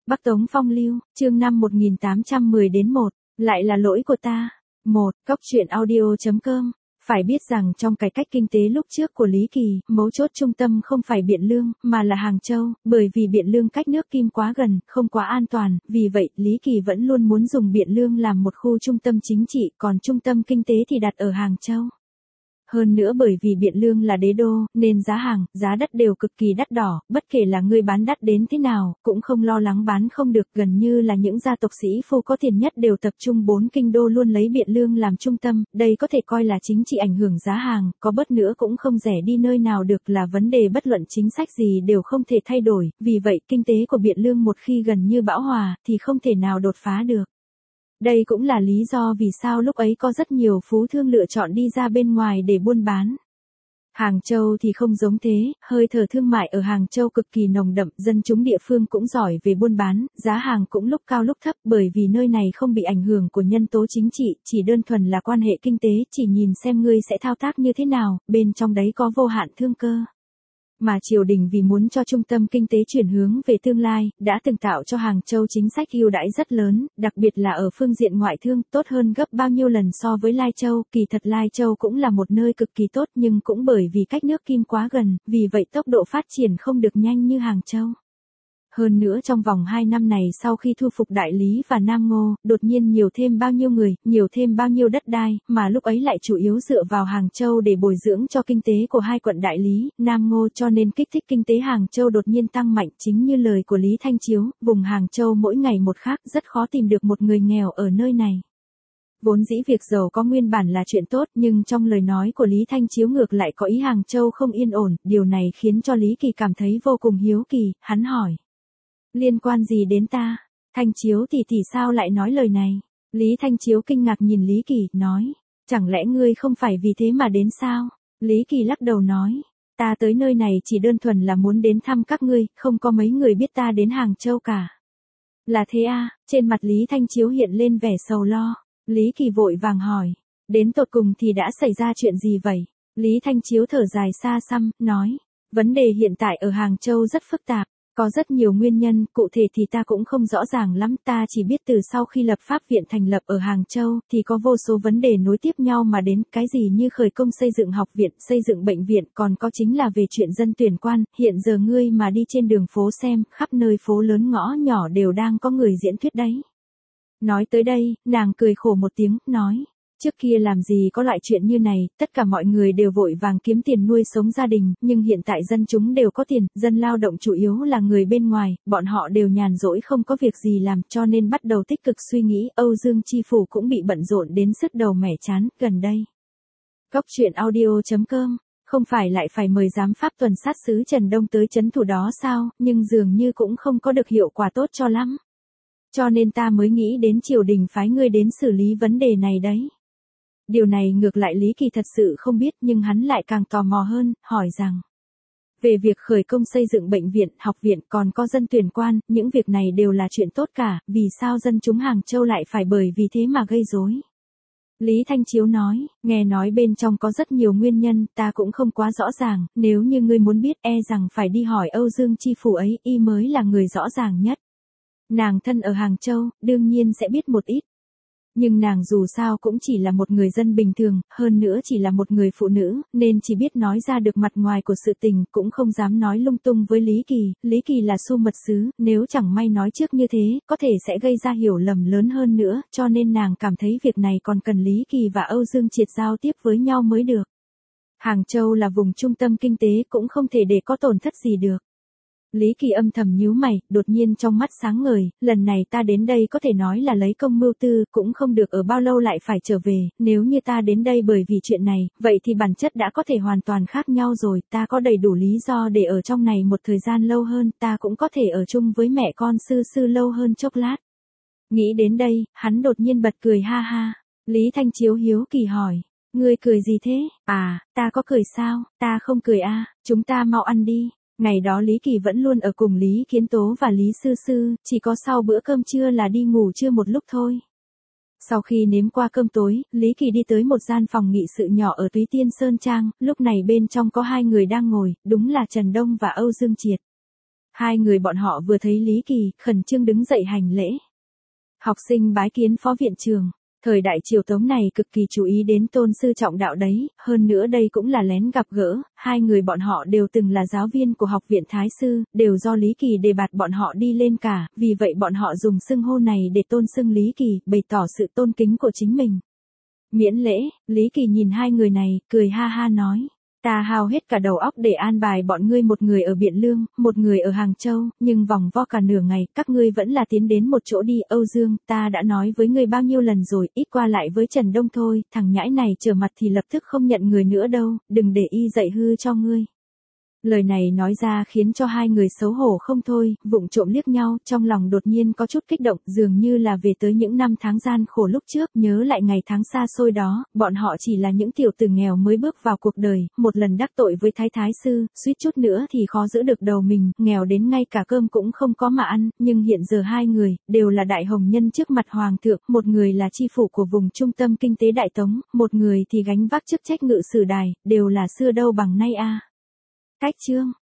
Bắc Tống Phong Lưu, chương 5 1810-1, lại là lỗi của ta. 1. Cóc truyện audio.com. Phải biết rằng trong cải cách kinh tế lúc trước của Lý Kỳ, mấu chốt trung tâm không phải Biện Lương, mà là Hàng Châu, bởi vì Biện Lương cách nước Kim quá gần, không quá an toàn, vì vậy, Lý Kỳ vẫn luôn muốn dùng Biện Lương làm một khu trung tâm chính trị, còn trung tâm kinh tế thì đặt ở Hàng Châu. Hơn nữa bởi vì Biện Lương là đế đô, nên giá hàng, giá đất đều cực kỳ đắt đỏ, bất kể là người bán đắt đến thế nào, cũng không lo lắng bán không được, gần như là những gia tộc sĩ phu có tiền nhất đều tập trung 4 kinh đô luôn lấy Biện Lương làm trung tâm, đây có thể coi là chính trị ảnh hưởng giá hàng, có bớt nữa cũng không rẻ đi nơi nào được, là vấn đề bất luận chính sách gì đều không thể thay đổi, vì vậy kinh tế của Biện Lương một khi gần như bão hòa, thì không thể nào đột phá được. Đây cũng là lý do vì sao lúc ấy có rất nhiều phú thương lựa chọn đi ra bên ngoài để buôn bán. Hàng Châu thì không giống thế, hơi thở thương mại ở Hàng Châu cực kỳ nồng đậm, dân chúng địa phương cũng giỏi về buôn bán, giá hàng cũng lúc cao lúc thấp bởi vì nơi này không bị ảnh hưởng của nhân tố chính trị, chỉ đơn thuần là quan hệ kinh tế, chỉ nhìn xem ngươi sẽ thao tác như thế nào, bên trong đấy có vô hạn thương cơ. Mà triều đình vì muốn cho trung tâm kinh tế chuyển hướng về tương lai, đã từng tạo cho Hàng Châu chính sách ưu đãi rất lớn, đặc biệt là ở phương diện ngoại thương, tốt hơn gấp bao nhiêu lần so với Lai Châu, kỳ thật Lai Châu cũng là một nơi cực kỳ tốt nhưng cũng bởi vì cách nước Kim quá gần, vì vậy tốc độ phát triển không được nhanh như Hàng Châu. Hơn nữa trong vòng 2 năm này sau khi thu phục Đại Lý và Nam Ngô, đột nhiên nhiều thêm bao nhiêu người, nhiều thêm bao nhiêu đất đai, mà lúc ấy lại chủ yếu dựa vào Hàng Châu để bồi dưỡng cho kinh tế của hai quận Đại Lý, Nam Ngô, cho nên kích thích kinh tế Hàng Châu đột nhiên tăng mạnh, chính như lời của Lý Thanh Chiếu, vùng Hàng Châu mỗi ngày một khác, rất khó tìm được một người nghèo ở nơi này. Vốn dĩ việc giàu có nguyên bản là chuyện tốt, nhưng trong lời nói của Lý Thanh Chiếu ngược lại có ý Hàng Châu không yên ổn, điều này khiến cho Lý Kỳ cảm thấy vô cùng hiếu kỳ, hắn hỏi. Liên quan gì đến ta? Thanh Chiếu thì sao lại nói lời này? Lý Thanh Chiếu kinh ngạc nhìn Lý Kỳ, nói, chẳng lẽ ngươi không phải vì thế mà đến sao? Lý Kỳ lắc đầu nói, ta tới nơi này chỉ đơn thuần là muốn đến thăm các ngươi, không có mấy người biết ta đến Hàng Châu cả. Là thế à? Trên mặt Lý Thanh Chiếu hiện lên vẻ sầu lo. Lý Kỳ vội vàng hỏi, đến tột cùng thì đã xảy ra chuyện gì vậy? Lý Thanh Chiếu thở dài xa xăm, nói, vấn đề hiện tại ở Hàng Châu rất phức tạp. Có rất nhiều nguyên nhân, cụ thể thì ta cũng không rõ ràng lắm, ta chỉ biết từ sau khi lập pháp viện thành lập ở Hàng Châu, thì có vô số vấn đề nối tiếp nhau mà đến, cái gì như khởi công xây dựng học viện, xây dựng bệnh viện, còn có chính là về chuyện dân tuyển quan, hiện giờ ngươi mà đi trên đường phố xem, khắp nơi phố lớn ngõ nhỏ đều đang có người diễn thuyết đấy. Nói tới đây, nàng cười khổ một tiếng, nói. Trước kia làm gì có loại chuyện như này, tất cả mọi người đều vội vàng kiếm tiền nuôi sống gia đình, nhưng hiện tại dân chúng đều có tiền, dân lao động chủ yếu là người bên ngoài, bọn họ đều nhàn rỗi không có việc gì làm, cho nên bắt đầu tích cực suy nghĩ, Âu Dương Chi Phủ cũng bị bận rộn đến sứt đầu mẻ chán, gần đây. Cóc truyện audio.com, không phải lại phải mời giám pháp tuần sát sứ Trần Đông tới trấn thủ đó sao, nhưng dường như cũng không có được hiệu quả tốt cho lắm. Cho nên ta mới nghĩ đến triều đình phái ngươi đến xử lý vấn đề này đấy. Điều này ngược lại Lý Kỳ thật sự không biết nhưng hắn lại càng tò mò hơn, hỏi rằng. Về việc khởi công xây dựng bệnh viện, học viện còn có dân tuyển quan, những việc này đều là chuyện tốt cả, vì sao dân chúng Hàng Châu lại phải bởi vì thế mà gây rối? Lý Thanh Chiếu nói, nghe nói bên trong có rất nhiều nguyên nhân, ta cũng không quá rõ ràng, nếu như ngươi muốn biết rằng phải đi hỏi Âu Dương Chi Phủ ấy, y mới là người rõ ràng nhất. Nàng thân ở Hàng Châu, đương nhiên sẽ biết một ít. Nhưng nàng dù sao cũng chỉ là một người dân bình thường, hơn nữa chỉ là một người phụ nữ, nên chỉ biết nói ra được mặt ngoài của sự tình, cũng không dám nói lung tung với Lý Kỳ. Lý Kỳ là su mật sứ, nếu chẳng may nói trước như thế, có thể sẽ gây ra hiểu lầm lớn hơn nữa, cho nên nàng cảm thấy việc này còn cần Lý Kỳ và Âu Dương Triệt giao tiếp với nhau mới được. Hàng Châu là vùng trung tâm kinh tế, cũng không thể để có tổn thất gì được. Lý Kỳ âm thầm nhíu mày, đột nhiên trong mắt sáng ngời, lần này ta đến đây có thể nói là lấy công mưu tư, cũng không được ở bao lâu lại phải trở về, nếu như ta đến đây bởi vì chuyện này, vậy thì bản chất đã có thể hoàn toàn khác nhau rồi, ta có đầy đủ lý do để ở trong này một thời gian lâu hơn, ta cũng có thể ở chung với mẹ con sư lâu hơn chốc lát. Nghĩ đến đây, hắn đột nhiên bật cười ha ha. Lý Thanh Chiếu hiếu kỳ hỏi, ngươi cười gì thế? À, ta có cười sao? Ta không cười à, chúng ta mau ăn đi. Ngày đó Lý Kỳ vẫn luôn ở cùng Lý Kiến Tố và Lý Sư, chỉ có sau bữa cơm trưa là đi ngủ trưa một lúc thôi. Sau khi nếm qua cơm tối, Lý Kỳ đi tới một gian phòng nghị sự nhỏ ở Túy Tiên Sơn Trang, lúc này bên trong có 2 người đang ngồi, đúng là Trần Đông và Âu Dương Triệt. Hai người bọn họ vừa thấy Lý Kỳ, khẩn trương đứng dậy hành lễ. Học sinh bái kiến phó viện trưởng. Thời đại triều Tống này cực kỳ chú ý đến tôn sư trọng đạo đấy, hơn nữa đây cũng là lén gặp gỡ, hai người bọn họ đều từng là giáo viên của học viện Thái Sư, đều do Lý Kỳ đề bạt bọn họ đi lên cả, vì vậy bọn họ dùng xưng hô này để tôn xưng Lý Kỳ, bày tỏ sự tôn kính của chính mình. Miễn lễ, Lý Kỳ nhìn hai người này, cười ha ha nói. Ta hao hết cả đầu óc để an bài bọn ngươi, một người ở Biện Lương, một người ở Hàng Châu, nhưng vòng vo cả nửa ngày, các ngươi vẫn là tiến đến một chỗ đi. Âu Dương, ta đã nói với ngươi bao nhiêu lần rồi, ít qua lại với Trần Đông thôi, thằng nhãi này trở mặt thì lập tức không nhận người nữa đâu, đừng để y dạy hư cho ngươi. Lời này nói ra khiến cho hai người xấu hổ không thôi, vụng trộm liếc nhau, trong lòng đột nhiên có chút kích động, dường như là về tới những năm tháng gian khổ lúc trước, nhớ lại ngày tháng xa xôi đó, bọn họ chỉ là những tiểu tử nghèo mới bước vào cuộc đời, một lần đắc tội với Thái Sư, suýt chút nữa thì khó giữ được đầu mình, nghèo đến ngay cả cơm cũng không có mà ăn, nhưng hiện giờ hai người, đều là đại hồng nhân trước mặt Hoàng thượng, một người là chi phủ của vùng trung tâm kinh tế Đại Tống, một người thì gánh vác chức trách ngự sử đài, đều là xưa đâu bằng nay a. Cách chương